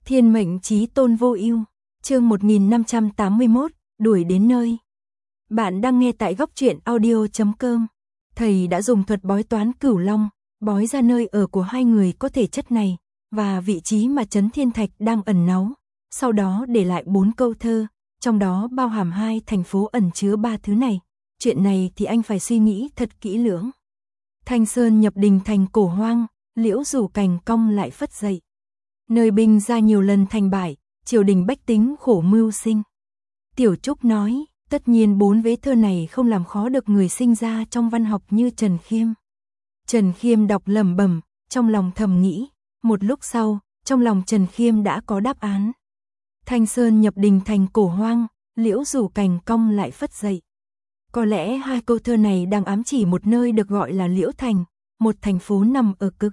Thiên mệnh chí tôn vô ưu, chương 1581, đuổi đến nơi. Bạn đang nghe tại góc truyện audio.com. Thầy đã dùng thuật bói toán cửu long, bói ra nơi ở của hai người có thể chất này, và vị trí mà Trấn Thiên Thạch đang ẩn náu, sau đó để lại 4 câu thơ, trong đó bao hàm 2 thành phố ẩn chứa 3 thứ này. Chuyện này thì anh phải suy nghĩ thật kỹ lưỡng. Thanh sơn nhập đình thành cổ hoang, liễu rủ cành cong lại phất dậy. Nơi binh ra nhiều lần thành bại, triều đình bách tính khổ mưu sinh. Tiểu Trúc nói, tất nhiên 4 vế thơ này không làm khó được người sinh ra trong văn học như Trần Khiêm. Trần Khiêm đọc lẩm bẩm, trong lòng thầm nghĩ, một lúc sau, trong lòng Trần Khiêm đã có đáp án. Thanh sơn nhập đình thành cổ hoang, liễu rủ cành cong lại phất dậy. Có lẽ 2 câu thơ này đang ám chỉ một nơi được gọi là Liễu Thành, một thành phố nằm ở cực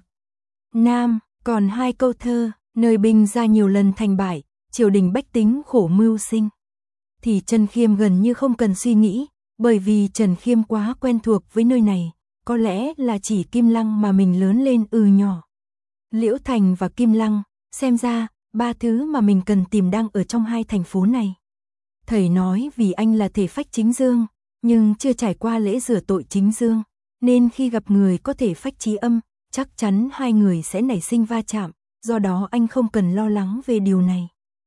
Nam, còn 2 câu thơ, nơi binh ra nhiều lần thành bại, triều đình bách tính khổ mưu sinh, thì Trần Khiêm gần như không cần suy nghĩ, bởi vì Trần Khiêm quá quen thuộc với nơi này, có lẽ là chỉ Kim Lăng mà mình lớn lên nhỏ. Liễu Thành và Kim Lăng, xem ra, 3 thứ mà mình cần tìm đang ở trong 2 thành phố này. Thầy nói vì anh là thể phách chính dương, nhưng chưa trải qua lễ rửa tội chính dương, nên khi gặp người có thể phách trí âm, chắc chắn hai người sẽ nảy sinh va chạm, do đó anh không cần lo lắng về điều này.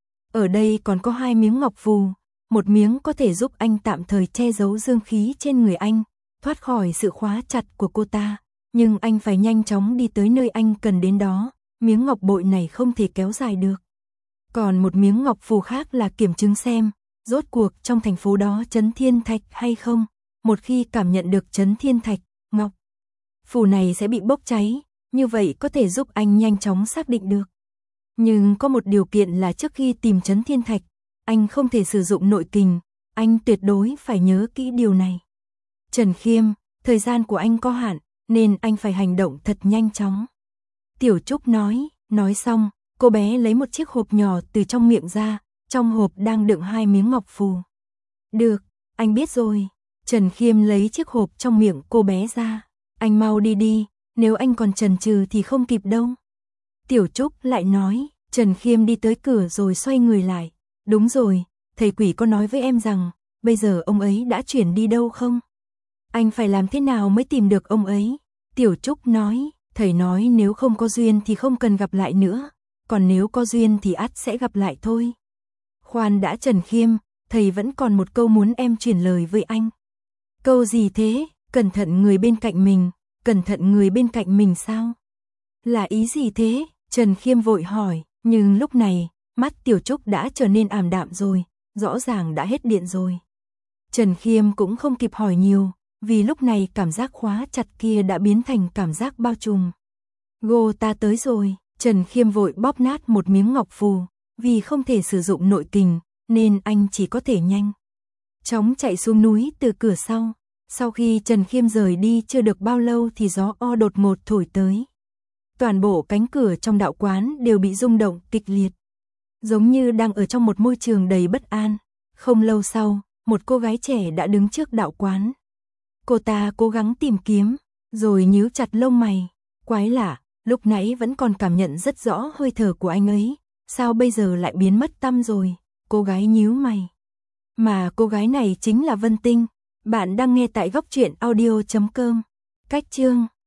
Ở đây còn có 2 miếng ngọc phù, một miếng có thể giúp anh tạm thời che giấu dương khí trên người anh, thoát khỏi sự khóa chặt của cô ta, nhưng anh phải nhanh chóng đi tới nơi anh cần đến đó, miếng ngọc bội này không thể kéo dài được. Còn một miếng ngọc phù khác là kiểm chứng xem, rốt cuộc trong thành phố đó Trấn Thiên Thạch hay không, một khi cảm nhận được Trấn Thiên Thạch, ngọc phù này sẽ bị bốc cháy, như vậy có thể giúp anh nhanh chóng xác định được. Nhưng có một điều kiện là trước khi tìm Trấn Thiên Thạch, anh không thể sử dụng nội kình, anh tuyệt đối phải nhớ kỹ điều này. Trần Khiêm, thời gian của anh có hạn, nên anh phải hành động thật nhanh chóng. Tiểu Trúc nói xong, cô bé lấy một chiếc hộp nhỏ từ trong miệng ra, trong hộp đang đựng 2 miếng ngọc phù. Được, anh biết rồi. Trần Khiêm lấy chiếc hộp trong miệng cô bé ra. Anh mau đi, nếu anh còn chần chừ thì không kịp đâu. Tiểu Trúc lại nói, Trần Khiêm đi tới cửa rồi xoay người lại. Đúng rồi, thầy quỷ có nói với em rằng, bây giờ ông ấy đã chuyển đi đâu không? Anh phải làm thế nào mới tìm được ông ấy? Tiểu Trúc nói, thầy nói nếu không có duyên thì không cần gặp lại nữa, còn nếu có duyên thì ắt sẽ gặp lại thôi. Khoan đã Trần Khiêm, thầy vẫn còn một câu muốn em truyền lời với anh. Câu gì thế? Cẩn thận người bên cạnh mình, cẩn thận người bên cạnh mình sao? Là ý gì thế? Trần Khiêm vội hỏi, nhưng lúc này, mắt Tiểu Trúc đã trở nên ảm đạm rồi, rõ ràng đã hết điện rồi. Trần Khiêm cũng không kịp hỏi nhiều, vì lúc này cảm giác khóa chặt kia đã biến thành cảm giác bao trùm. Gô ta tới rồi, Trần Khiêm vội bóp nát một miếng ngọc phù, vì không thể sử dụng nội kình, nên anh chỉ có thể nhanh chóng chạy xuống núi từ cửa sau. Sau khi Trần Khiêm rời đi chưa được bao lâu thì gió o đột ngột thổi tới. Toàn bộ cánh cửa trong đạo quán đều bị rung động kịch liệt, giống như đang ở trong một môi trường đầy bất an. Không lâu sau, một cô gái trẻ đã đứng trước đạo quán. Cô ta cố gắng tìm kiếm, rồi nhíu chặt lông mày. Quái lạ, lúc nãy vẫn còn cảm nhận rất rõ hơi thở của anh ấy, sao bây giờ lại biến mất tăm rồi? Cô gái nhíu mày. Mà cô gái này chính là Vân Tinh. Bạn đang nghe tại góc truyện audio.com. Cách chương